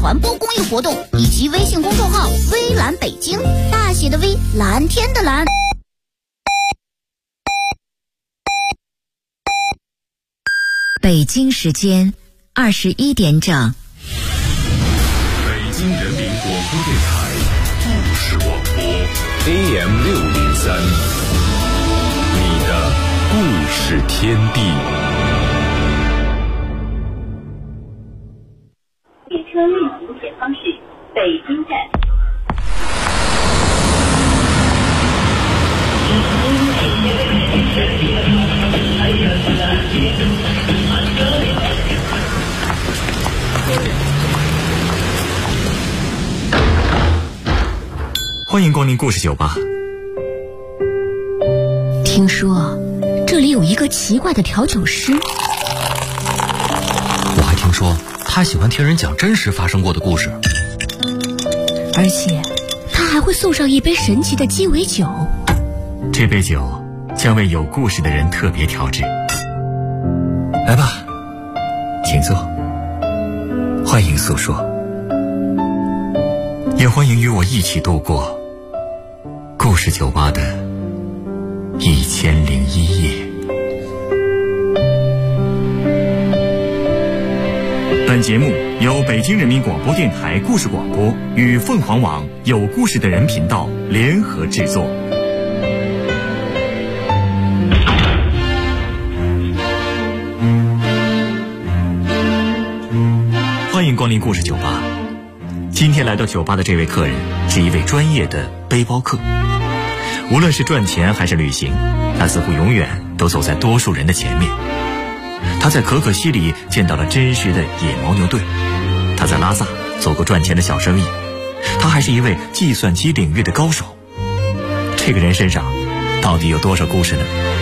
传播公益活动以及微信公众号微蓝北京，大写的 V， 蓝天的蓝。 北京时间21点整。 北京人民广播电台故事广播 AM603，你的故事天地。 列车运行前方是北京站。 欢迎光临故事酒吧。 听说这里有一个奇怪的调酒师， 我还听说他喜欢听人讲真实发生过的故事， 而且他还会送上一杯神奇的鸡尾酒。 这杯酒将为有故事的人特别调制。来吧，请坐，欢迎诉说，也欢迎与我一起度过故事酒吧的1001夜。本节目由北京人民广播电台故事广播与凤凰网有故事的人频道联合制作。欢迎光临故事酒吧。今天来到酒吧的这位客人是一位专业的背包客，无论是赚钱还是旅行，他似乎永远都走在多数人的前面。他在可可西里见到了真实的野牦牛队，他在拉萨做过赚钱的小生意，他还是一位计算机领域的高手。这个人身上到底有多少故事呢？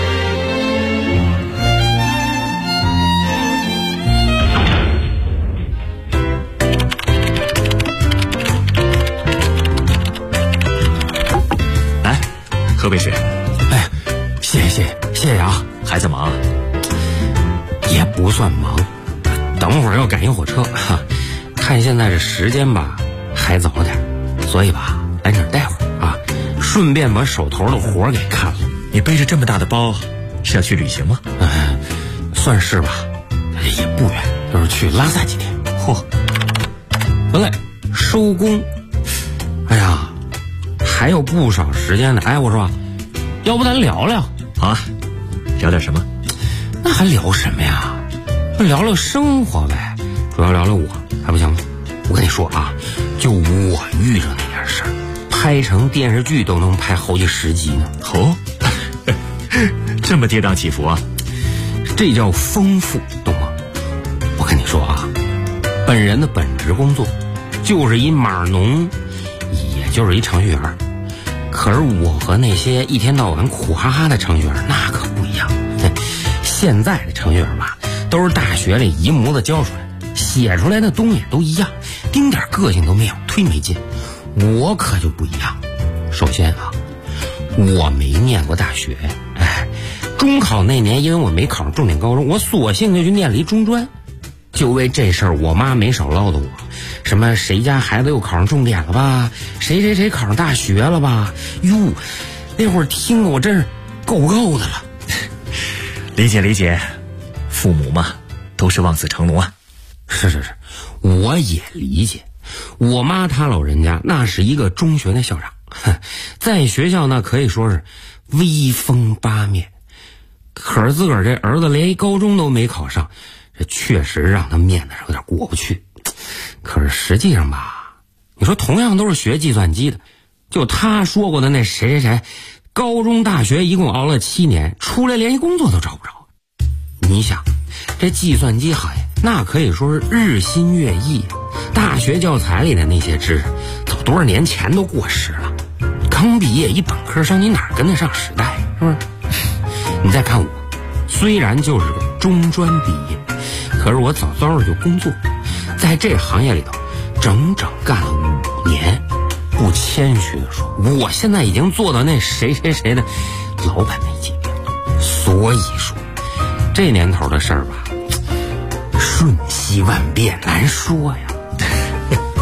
来，喝杯水。 哎，谢谢啊。 孩子忙啊？ 也不算忙，等会儿要赶一火车哈。看现在这时间吧，还早点，所以吧，来这儿待会儿啊，顺便把手头的活给看了。 你背着这么大的包，是要去旅行吗？ 算是吧，也不远，就是去拉萨几天。 嚯， 得嘞，收工。哎呀，还有不少时间呢。哎，我说，要不咱聊聊？ 好啊，聊点什么？ 那还聊什么呀？聊聊生活呗，主要聊聊我，还不行吗？我跟你说啊，就我遇着那件事儿，拍成电视剧都能拍好几10集呢。 哦，这么跌宕起伏啊！ 这叫丰富，懂吗？我跟你说啊，本人的本职工作就是一码农，也就是一程序员。可是我和那些一天到晚苦哈哈的程序员那可不一样。现在的程序员吧，都是大学里一模子教出来的，写出来的东西都一样，丁点个性都没有，忒没劲。我可就不一样。首先啊，我没念过大学，中考那年因为我没考上重点高中，我索性就去念了一中专。就为这事儿，我妈没少唠叨我，什么谁家孩子又考上重点了吧，谁考上大学了吧。哟，那会儿听得我真是够的了。 理解，父母嘛，都是望子成龙啊。 是，我也理解。我妈她老人家那是一个中学的校长，在学校那可以说是威风八面。可是自个儿这儿子连一高中都没考上，这确实让他面子上有点过不去。可是实际上吧，你说同样都是学计算机的，就他说过的那谁，高中大学一共熬了7年，出来连一工作都找不着。你想，这计算机行业那可以说是日新月异，大学教材里的那些知识早多少年前都过时了。刚毕业一本科生，你哪跟得上时代，是不是？你再看我，虽然就是个中专毕业，可是我早早的就工作，在这行业里头整整干了5年。不谦虚的说，我现在已经做到那谁的老板那级别了。所以说，这年头的事儿吧，瞬息万变，难说呀。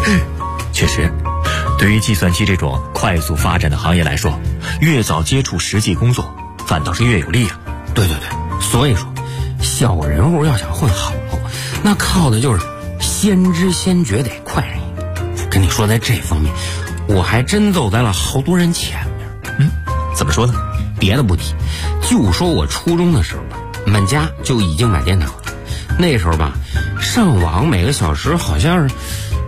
确实，对于计算机这种快速发展的行业来说，越早接触实际工作，反倒是越有利啊。 对，所以说，小人物要想混好，那靠的就是先知先觉，得快人一。跟你说，在这方面，我还真走在了好多人前面。 怎么说呢？ 别的不提，就说我初中的时候吧，我们家就已经买电脑了。那时候吧，上网每个小时好像是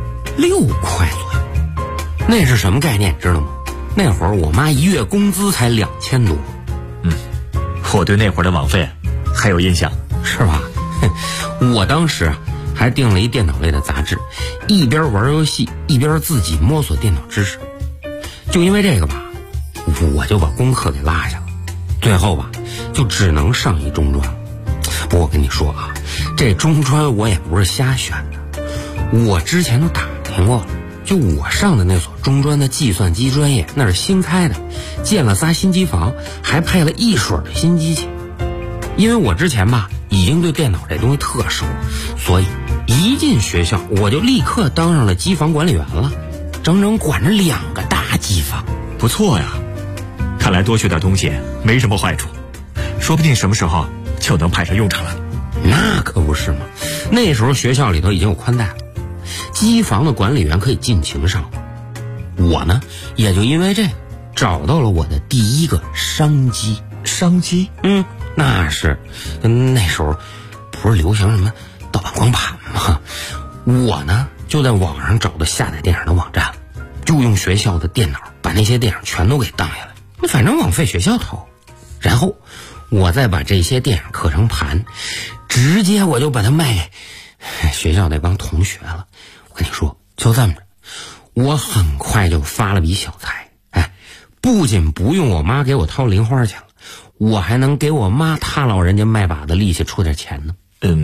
6块左右。那是什么概念知道吗？那会儿我妈一月工资才2000多。 我对那会儿的网费还有印象， 是吧？我当时还订了一电脑类的杂志，一边玩游戏一边自己摸索电脑知识。就因为这个吧，我就把功课给落下了，最后吧就只能上一中专。不过我跟你说啊，这中专我也不是瞎选的，我之前都打听过了，就我上的那所中专的计算机专业，那是新开的，建了3新机房，还配了一水的新机器。因为我之前吧已经对电脑这东西特熟，所以一进学校我就立刻当上了机房管理员了，整整管着2个大机房。 不错呀，看来多学点东西没什么坏处，说不定什么时候就能派上用场了。 那可不是嘛，那时候学校里头已经有宽带了，机房的管理员可以尽情上。我呢也就因为这找到了我的第一个商机。 商机？ 那是那时候不是流行什么盗版光盘吗？我呢就在网上找到下载电影的网站，就用学校的电脑把那些电影全都给当下来，反正网费学校掏。然后我再把这些电影刻成盘，直接我就把它卖给学校那帮同学了。我跟你说，就这么着，我很快就发了笔小财。不仅不用我妈给我掏零花钱了，我还能给我妈她老人家卖把子力气出点钱呢。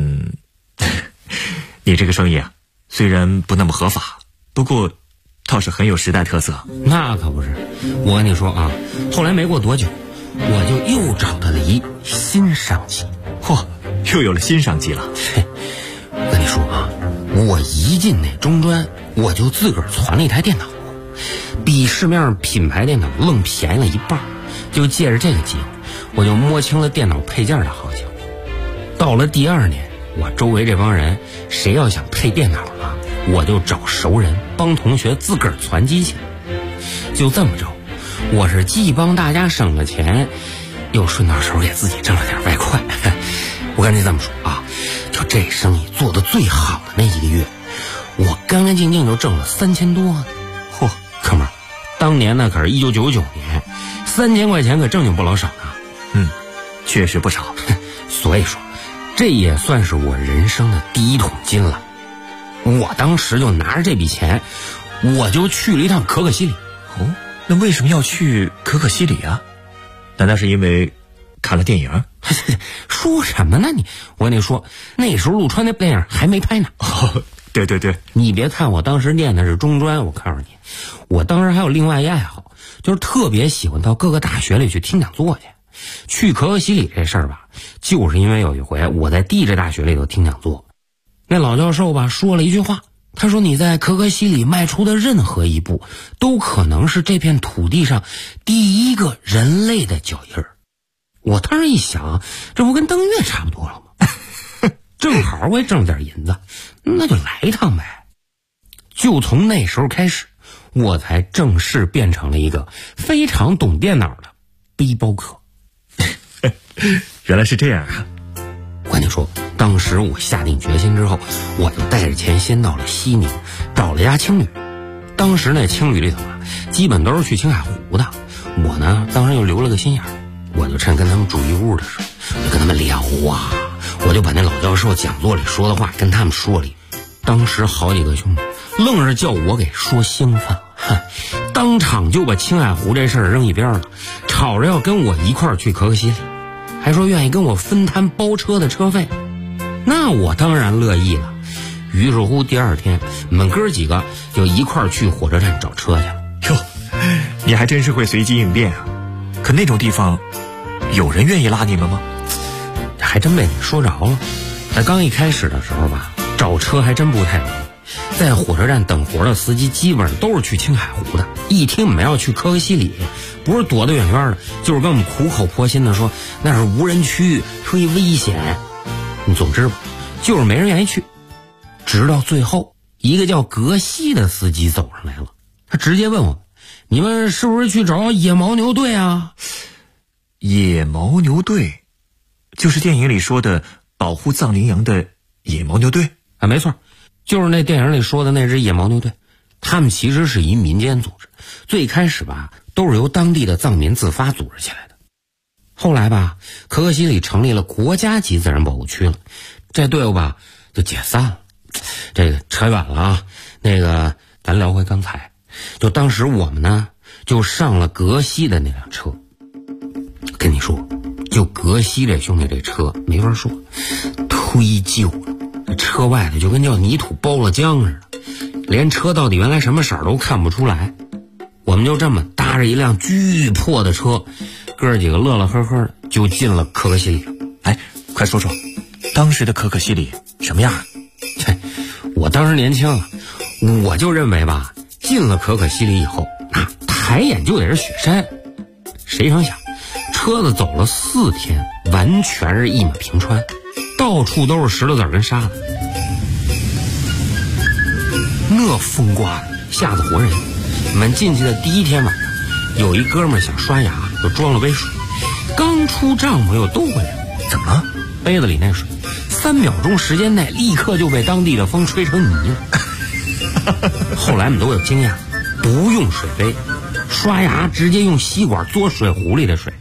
你这个生意啊，虽然不那么合法，不过倒是很有时代特色。 那可不是，我跟你说啊，后来没过多久，我就又找到了一新商机。 又有了新商机了。 我跟你说啊，我一进那中专，我就自个儿攒了一台电脑，比市面上品牌电脑愣便宜了1半。就借着这个机会，我就摸清了电脑配件的行情。到了第2年，我周围这帮人谁要想配电脑了，我就找熟人帮同学自个儿攒机器。就这么着，我是既帮大家省了钱，又顺到手给自己挣了点外快。我跟你这么说啊，就这生意做得最好的那1个月，我干干净净就挣了3000多呢。哥们儿，当年那可是1999年，3000块钱可正经不老少呢。 确实不少。 所以说，这也算是我人生的第1桶金了。我当时就拿着这笔钱，我就去了一趟可可西里。 那为什么要去可可西里啊？难道是因为看了电影？ 说什么呢你？我跟你说，那时候陆川那电影还没拍呢。 对， 你别看我当时念的是中专，我告诉你，我当时还有另外一爱好，就是特别喜欢到各个大学里去听讲座去。去可可西里这事儿吧，就是因为有一回我在地质大学里头听讲座，那老教授吧说了一句话，他说你在可可西里迈出的任何一步，都可能是这片土地上第一个人类的脚印儿。我当时一想，这不跟登月差不多了吗？正好我也挣点银子，那就来一趟呗。就从那时候开始，我才正式变成了一个非常懂电脑的背包客。 原来是这样啊！ 我跟你说，当时我下定决心之后，我就带着钱先到了西宁，找了一家青旅。当时那青旅里头啊，基本都是去青海湖的。我呢，当时又留了个心眼儿，我就趁跟他们住一屋的时候，我就跟他们聊啊，我就把那老教授讲座里说的话跟他们说了。当时好几个兄弟愣是叫我给说兴奋了，当场就把青海湖这事儿扔一边了，吵着要跟我一块儿去可可西里，还说愿意跟我分摊包车的车费。那我当然乐意了。于是乎第2天，我们哥几个就一块儿去火车站找车去了。 你还真是会随机应变啊！可那种地方，有人愿意拉你们吗？ 还真被你说着了。在刚一开始的时候吧，找车还真不太容易。 在火车站等活的司机基本上都是去青海湖的。一听我们要去可可西里，不是躲得远远的，就是跟我们苦口婆心的说那是无人区，忒危险。总之吧，就是没人愿意去。直到最后，一个叫格西的司机走上来了，他直接问我们：“你们是不是去找野牦牛队啊？” 野牦牛队，就是电影里说的保护藏羚羊的野牦牛队啊，没错，就是那电影里说的那支野牦牛队。他们其实是一民间组织，最开始吧都是由当地的藏民自发组织起来的。后来吧，可可西里成立了国家级自然保护区了，这队伍吧就解散了。这个扯远了啊，那个咱聊回刚才，就当时我们呢就上了格西的那辆车。跟你说，就格西这兄弟这车没法说，忒旧了，这车外头就跟叫泥土包了浆似的，连车到底原来什么色儿都看不出来。我们就这么搭着一辆巨破的车，哥几个乐乐呵呵的就进了可可西里。 哎，快说说当时的可可西里什么样？ 我当时年轻啊，我就认为吧，进了可可西里以后，抬眼就得是雪山。谁成想，车子走了4天，完全是一马平川，到处都是石头子跟沙子，那风刮的吓得活人。我们进去的第一天晚上，有一哥们想刷牙，就装了杯水，刚出帐篷又兜回来，怎么了？杯子里那水3秒钟时间内立刻就被当地的风吹成泥了。后来我们都有经验，不用水杯，刷牙直接用吸管嘬水壶里的水。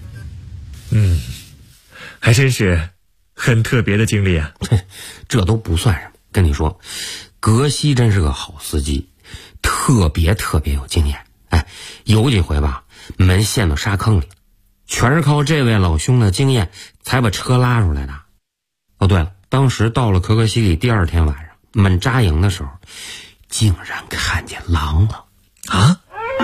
还真是很特别的经历啊。 这都不算什么，跟你说，格西真是个好司机，特别有经验。哎，有几回吧，门陷到沙坑里，全是靠这位老兄的经验才把车拉出来的。哦，对了，当时到了可可西里第2天晚上，我们扎营的时候，竟然看见狼了啊！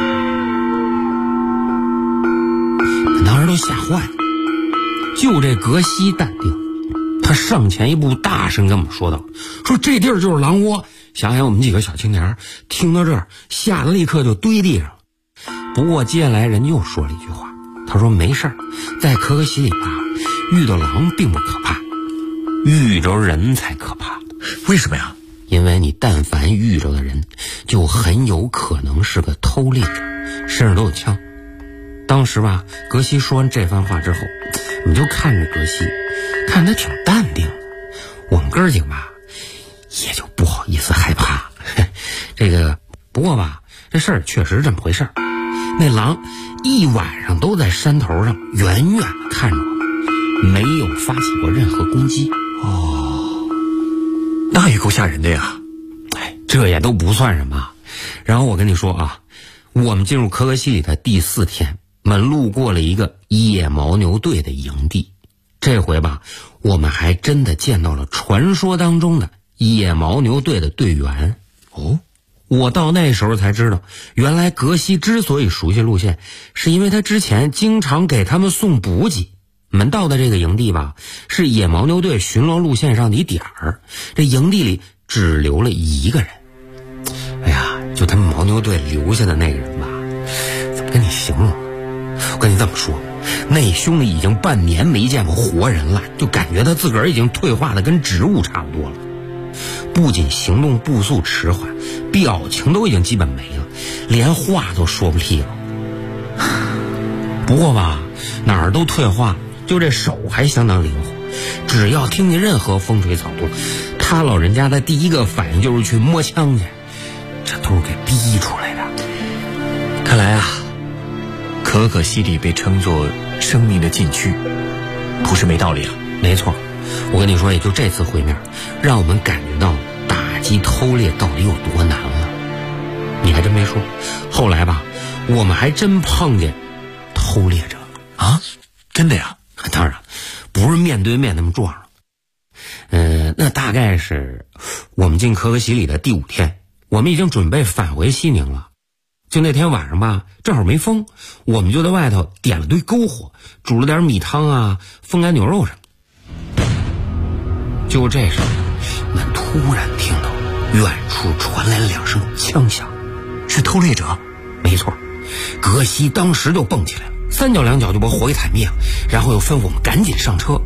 当时都吓坏了。就这格西淡定，他上前一步，大声跟我们说道：“说这地儿就是狼窝。”想想我们几个小青年听到这儿，吓得立刻就堆地上了。不过接下来人又说了一句话，他说：“没事儿，在可可西里吧，遇到狼并不可怕，遇着人才可怕。 为什么呀？ 因为你但凡遇着的人，就很有可能是个偷猎者，身上都有枪。”当时吧，格西说完这番话之后，我们就看着格西，看他挺淡定的。我们哥几个吧，也就不好意思害怕。不过吧，这事儿确实这么回事儿。那狼一晚上都在山头上远远的看着我们，没有发起过任何攻击。 那也够吓人的呀。 这也都不算什么。然后我跟你说啊，我们进入可可西里的第4天，我们路过了一个野牦牛队的营地。这回吧，我们还真的见到了传说当中的野牦牛队的队员。我到那时候才知道，原来格西之所以熟悉路线，是因为他之前经常给他们送补给。我们到的这个营地吧，是野牦牛队巡逻路线上的一点儿，这营地里只留了1个人。哎呀，就他们牦牛队留下的那个人吧，怎么跟你形容？我跟你这么说，那兄弟已经半年没见过活人了，就感觉他自个儿已经退化的跟植物差不多了。不仅行动步速迟缓，表情都已经基本没了，连话都说不利了。不过吧，哪儿都退化，就这手还相当灵活，只要听见任何风吹草动，他老人家的第一个反应就是去摸枪去，这都是给逼出来的。 看来啊，可可西里被称作生命的禁区，不是没道理啊。 没错，我跟你说，也就这次会面，让我们感觉到打击偷猎到底有多难了。你还真没说，后来吧，我们还真碰见偷猎者啊！真的呀？ 当然不是面对面那么撞上。那大概是我们进可可西里的第5天，我们已经准备返回西宁了。就那天晚上吧，正好没风，我们就在外头点了堆篝火，煮了点米汤啊，风干牛肉什么的。就这时候，我们突然听到远处传来了2声枪响， 是偷猎者。 没错，葛西当时就蹦起来了，3脚2脚就把火给踩灭了，然后又吩咐我们赶紧上车。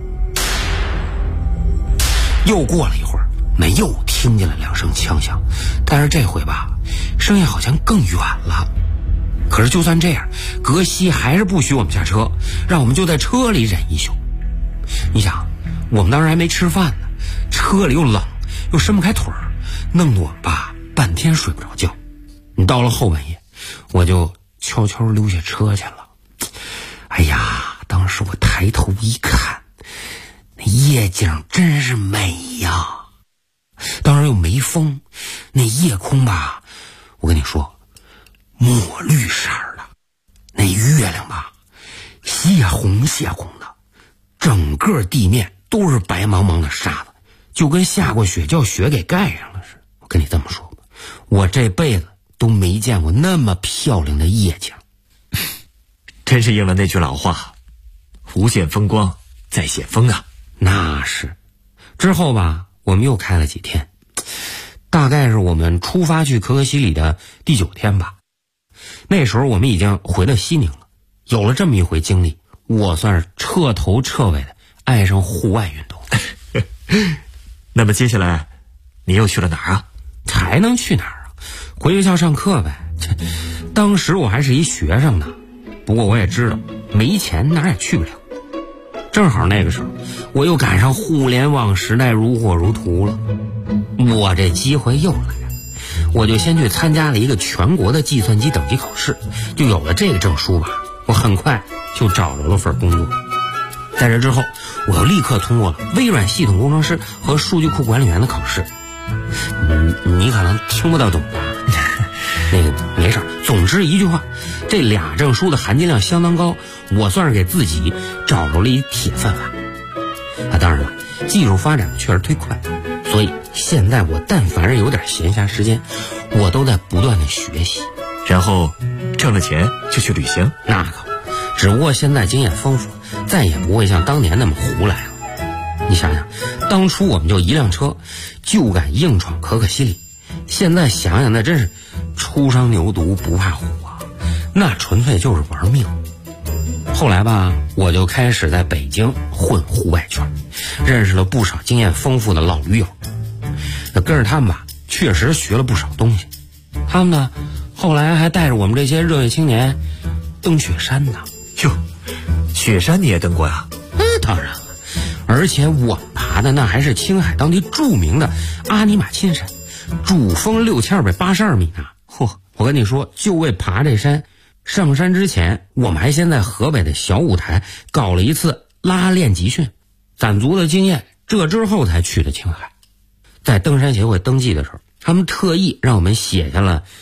又过了一会儿，我们又听见了2声枪响，但是这回吧，声音好像更远了。可是就算这样，葛西还是不许我们下车，让我们就在车里忍一宿。你想，我们当时还没吃饭呢，车里又冷又伸不开腿儿，弄得我们吧半天睡不着觉。你到了后半夜，我就悄悄溜下车去了。哎呀，当时我抬头一看，那夜景真是美呀！当然又没风，那夜空吧，我跟你说，墨绿色的，那月亮吧，血红血红的，整个地面都是白茫茫的沙子，就跟下过雪叫雪给盖上了似的。我跟你这么说吧，我这辈子都没见过那么漂亮的夜景。 真是应了那句老话，无限风光在险峰啊。 那是。之后吧，我们又开了几天，大概是我们出发去可可西里的第9天吧。那时候我们已经回到西宁了，有了这么一回经历，我算是彻头彻尾的爱上户外运动。 那么接下来你又去了哪儿啊？ 还能去哪儿啊？回学校上课呗。当时我还是一学生呢，不过我也知道没钱哪儿也去不了。正好那个时候我又赶上互联网时代如火如荼了，我这机会又来了，我就先去参加了一个全国的计算机等级考试，就有了这个证书吧。我很快就找着了份工作。在这之后，我又立刻通过了微软系统工程师和数据库管理员的考试。你可能听不大懂吧？那个没事，总之一句话，这俩证书的含金量相当高，我算是给自己找着了一铁饭碗。当然了，技术发展确实忒快，所以现在我但凡是有点闲暇时间，我都在不断的学习。 然后挣了钱就去旅行。 那可不，只不过现在经验丰富，再也不会像当年那么胡来了。你想想，当初我们就一辆车就敢硬闯可可西里，现在想想那真是初生牛犊不怕虎啊，那纯粹就是玩命。后来吧，我就开始在北京混户外圈，认识了不少经验丰富的老驴友。跟着他们吧，确实学了不少东西。他们呢，后来还带着我们这些热血青年登雪山呢。 哟，雪山你也登过呀？ 当然了，而且我们爬的那还是青海当地著名的阿尼玛沁山，主峰6282米呢。嚯！我跟你说，就为爬这山，上山之前我们还先在河北的小舞台搞了一次拉练集训，攒足了经验，这之后才去的青海。在登山协会登记的时候，他们特意让我们写下了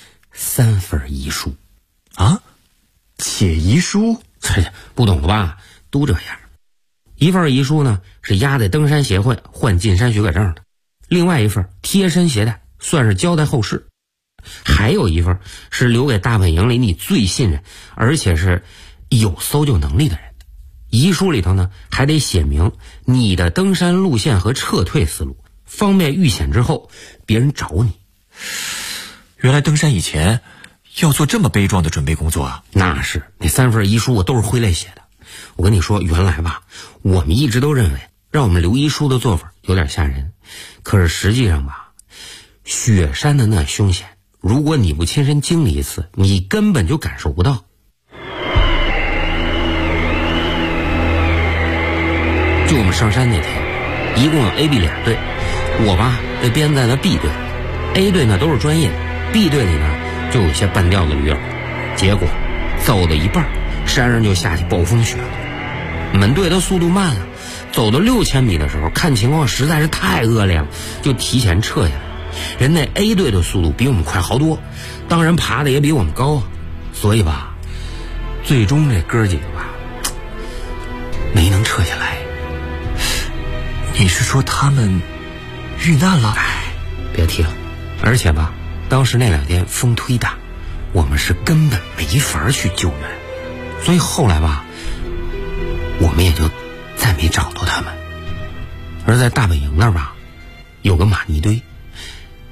3份遗书。 啊？写遗书？ 不懂了吧？都这样。一份遗书呢是压在登山协会换进山许可证的，另外一份贴身携带，算是交代后事。还有一份是留给大本营里你最信任而且是有搜救能力的人的。遗书里头呢还得写明你的登山路线和撤退思路，方便遇险之后别人找你。 原来登山以前要做这么悲壮的准备工作啊！ 那是，那3份遗书我都是挥泪写的。我跟你说，原来吧，我们一直都认为让我们留遗书的做法有点吓人，可是实际上吧，雪山的那凶险，如果你不亲身经历一次，你根本就感受不到。就我们上山那天，一共有 A、B 俩队，我吧被编在了 B 队。A 队呢都是专业的， B 队里呢就有些半吊子驴友。结果走到一半，山上就下起暴风雪了。我们队的速度慢了，走到6000米的时候，看情况实在是太恶劣了，就提前撤下来。人那 A 队的速度比我们快好多，当然爬的也比我们高啊。所以吧，最终这哥几个吧没能撤下来。 你是说他们遇难了？ 别提了。而且吧，当时那2天风忒大，我们是根本没法去救援，所以后来吧，我们也就再没找到他们。而在大本营那儿吧，有个玛尼堆，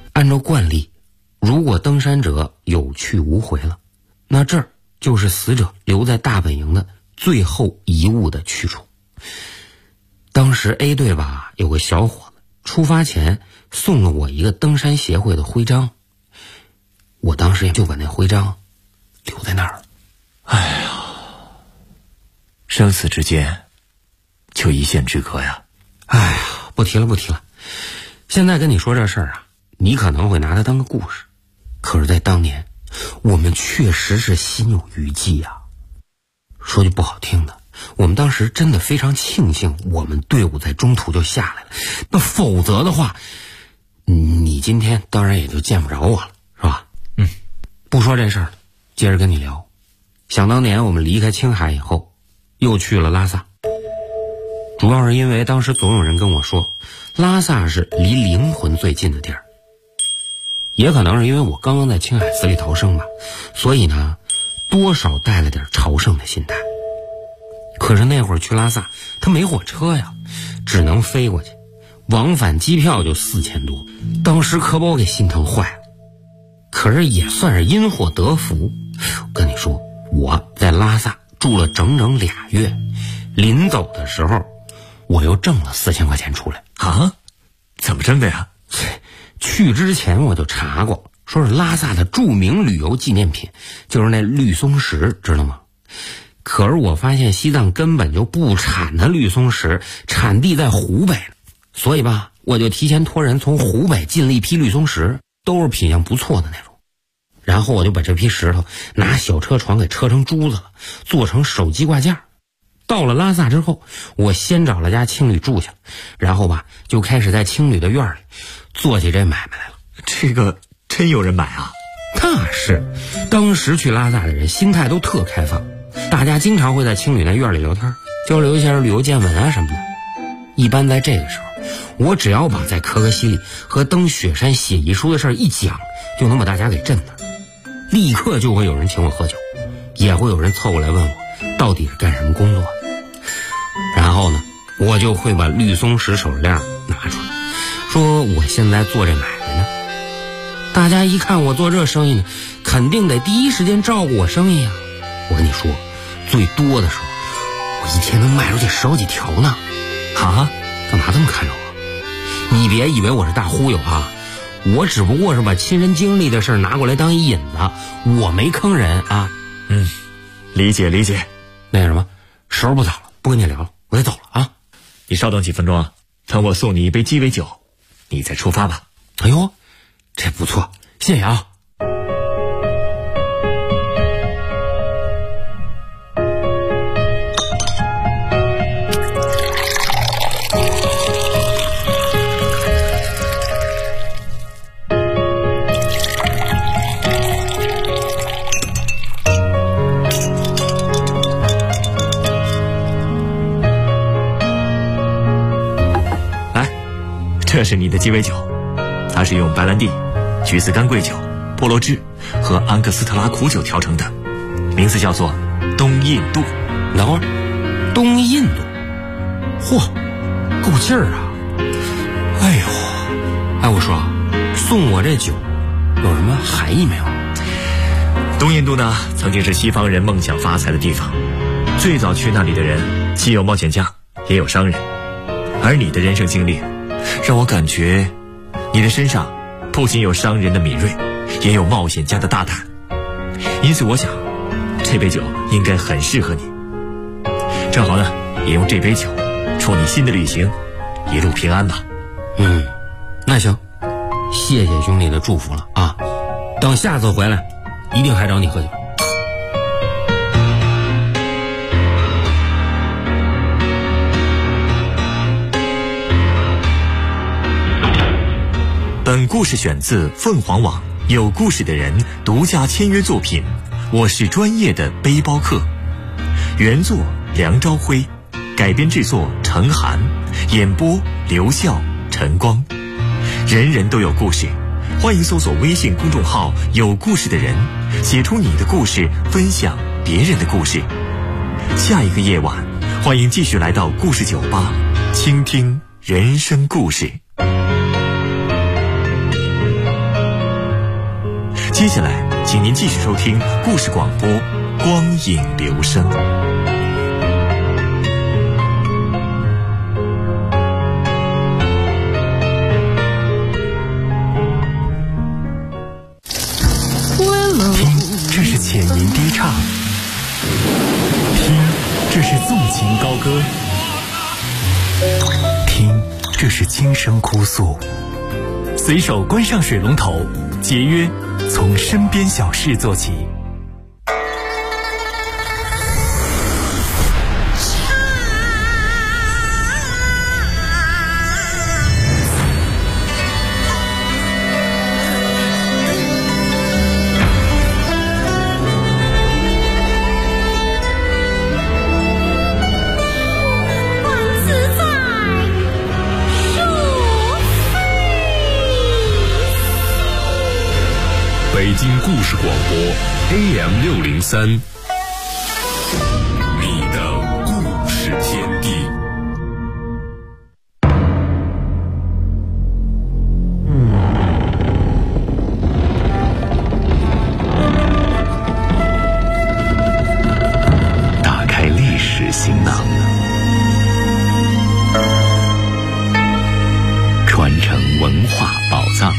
按照惯例，如果登山者有去无回了，那这儿就是死者留在大本营的最后遗物的去处。当时 A 队吧，有个小伙子出发前送了我一个登山协会的徽章，我当时也就把那徽章留在那儿了。 哎呀，生死之间就一线之隔呀。 哎呀，不提了。现在跟你说这事儿啊，你可能会拿它当个故事，可是在当年我们确实是心有余悸啊。说句不好听的，我们当时真的非常庆幸我们队伍在中途就下来了，那否则的话，你今天当然也就见不着我了，是吧？不说这事儿了，接着跟你聊。想当年我们离开青海以后，又去了拉萨，主要是因为当时总有人跟我说，拉萨是离灵魂最近的地儿。也可能是因为我刚刚在青海死里逃生吧，所以呢，多少带了点朝圣的心态。可是那会儿去拉萨，他没火车呀，只能飞过去，往返机票就4000多，当时可把我给心疼坏了。可是也算是因祸得福，我跟你说，我在拉萨住了整整2月，临走的时候，我又挣了4000块钱出来。 啊？怎么挣的呀？ 去之前我就查过，说是拉萨的著名旅游纪念品就是那绿松石，知道吗？可是我发现西藏根本就不产那绿松石，产地在湖北，所以吧，我就提前托人从湖北进了一批绿松石，都是品相不错的那种。然后我就把这批石头拿小车床给车成珠子了，做成手机挂件。到了拉萨之后，我先找了家青旅住下，然后吧就开始在青旅的院里做起这买卖来了。 这个真有人买啊？ 那是，当时去拉萨的人心态都特开放，大家经常会在青旅那院里聊天，交流一下旅游见闻啊什么的。一般在这个时候，我只要把在可可西里和登雪山写遗书的事一讲，就能把大家给震的，立刻就会有人请我喝酒，也会有人凑过来问我到底是干什么工作的。然后呢，我就会把绿松石手链拿出来，说我现在做这买卖呢。大家一看我做这生意呢，肯定得第一时间照顾我生意啊。我跟你说，最多的时候我一天能卖出去10好几条呢。啊？干嘛这么看着我？你别以为我是大忽悠啊，我只不过是把亲身经历的事拿过来当一引子，我没坑人啊。 理解。 那什么，时候不早了，不跟你聊了，我得走了啊。 你稍等几分钟啊，等我送你一杯鸡尾酒，你再出发吧。 哎呦，这不错，谢谢啊。 这是你的鸡尾酒，它是用白兰地、橘子干桂酒、菠萝汁和安格斯特拉苦酒调成的，名字叫做东印度。 等会儿，东印度，嚯，够劲儿啊！哎呦，我说，送我这酒有什么含义没有？ 东印度呢，曾经是西方人梦想发财的地方，最早去那里的人既有冒险家，也有商人，而你的人生经历让我感觉你的身上不仅有商人的敏锐，也有冒险家的大胆，因此我想这杯酒应该很适合你。正好呢，也用这杯酒祝你新的旅行一路平安吧。 那行，谢谢兄弟的祝福了啊，等下次回来一定还找你喝酒。 本故事选自凤凰网有故事的人独家签约作品，我是专业的背包客。原作梁朝辉，改编制作程涵，演播刘笑、陈光。人人都有故事，欢迎搜索微信公众号有故事的人，写出你的故事，分享别人的故事。下一个夜晚，欢迎继续来到故事酒吧，倾听人生故事。 接下来，请您继续收听故事广播《光影留声》。 听，这是浅吟低唱；听，这是纵情高歌；听，这是轻声哭诉。随手关上水龙头，节约从身边小事做起。 北京故事广播 AM603， 你的故事天地。打开历史行囊，传承文化宝藏。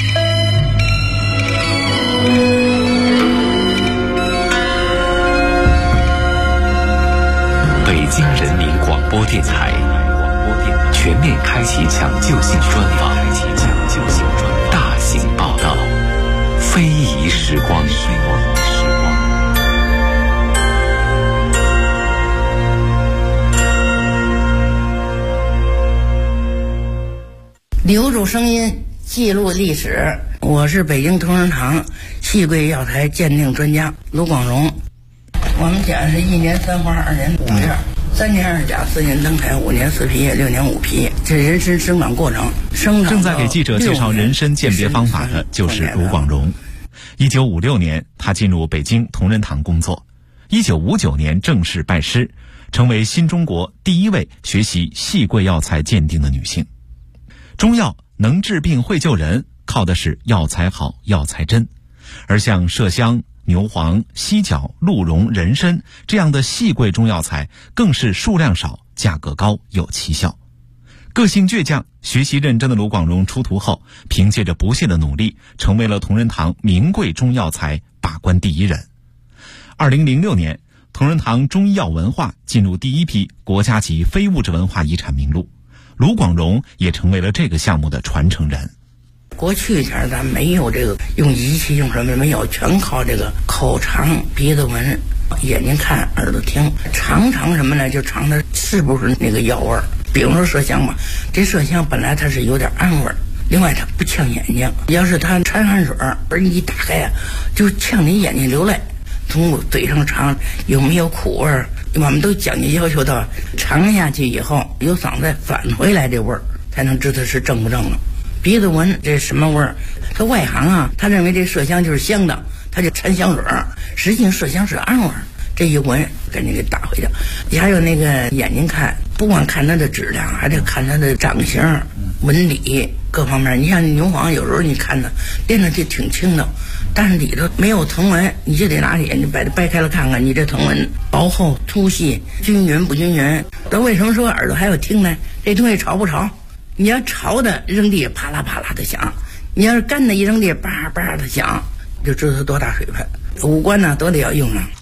北京人民广播电台全面开启抢救性专访，大型报道，非遗时光。 留住声音，记录历史。我是北京同仁堂戏柜药材鉴定专家卢广荣。我们讲是1年3花，2年5叶，3年2甲，4年登台，5年4皮叶，6年5皮，这人参生长过程。 正在给记者介绍人参鉴别方法的就是卢广荣。1956年，他进入北京同仁堂工作。1959年正式拜师，成为新中国第一位学习戏柜药材鉴定的女性。中药能治病会救人，靠的是药材好，药材真。而像麝香、牛黄、犀角、鹿茸、人参这样的细贵中药材，更是数量少，价格高，有奇效。个性倔强、学习认真的卢广荣出徒后，凭借着不懈的努力，成为了同仁堂名贵中药材把关第一人。2006年，同仁堂中医药文化进入第一批国家级非物质文化遗产名录，卢广荣也成为了这个项目的传承人。 过去前咱没有这个用仪器用什么没有，全靠这个口尝、鼻子闻、眼睛看、耳朵听，尝什么呢？就尝的是不是那个药味儿。比如说麝香吧，这麝香本来它是有点氨味儿，另外它不呛眼睛，要是它掺汗水而你一打开呀，就呛你眼睛流泪。从嘴上尝有没有苦味儿，我们都讲究要求到尝下去以后有嗓子返回来这味儿，才能知道是正不正了。鼻子闻这什么味儿？他外行啊，他认为这麝香就是香的，他就掺香水儿，实际上麝香是氨味儿。这一闻赶紧给打回去。还有那个眼睛看，不光看它的质量，还得看它的长形、纹理各方面。你像牛黄，有时候你看它掂上去挺轻的，但是里头没有藤纹，你就得拿眼睛把它掰开了看看，你这藤纹薄厚、粗细、均匀不均匀。咱为什么说耳朵还有听呢？这东西潮不潮？你要潮的扔地啪啦啪啦的响，你要是干的一扔地叭叭的响，就知道它多大水分。五官呢都得要用上。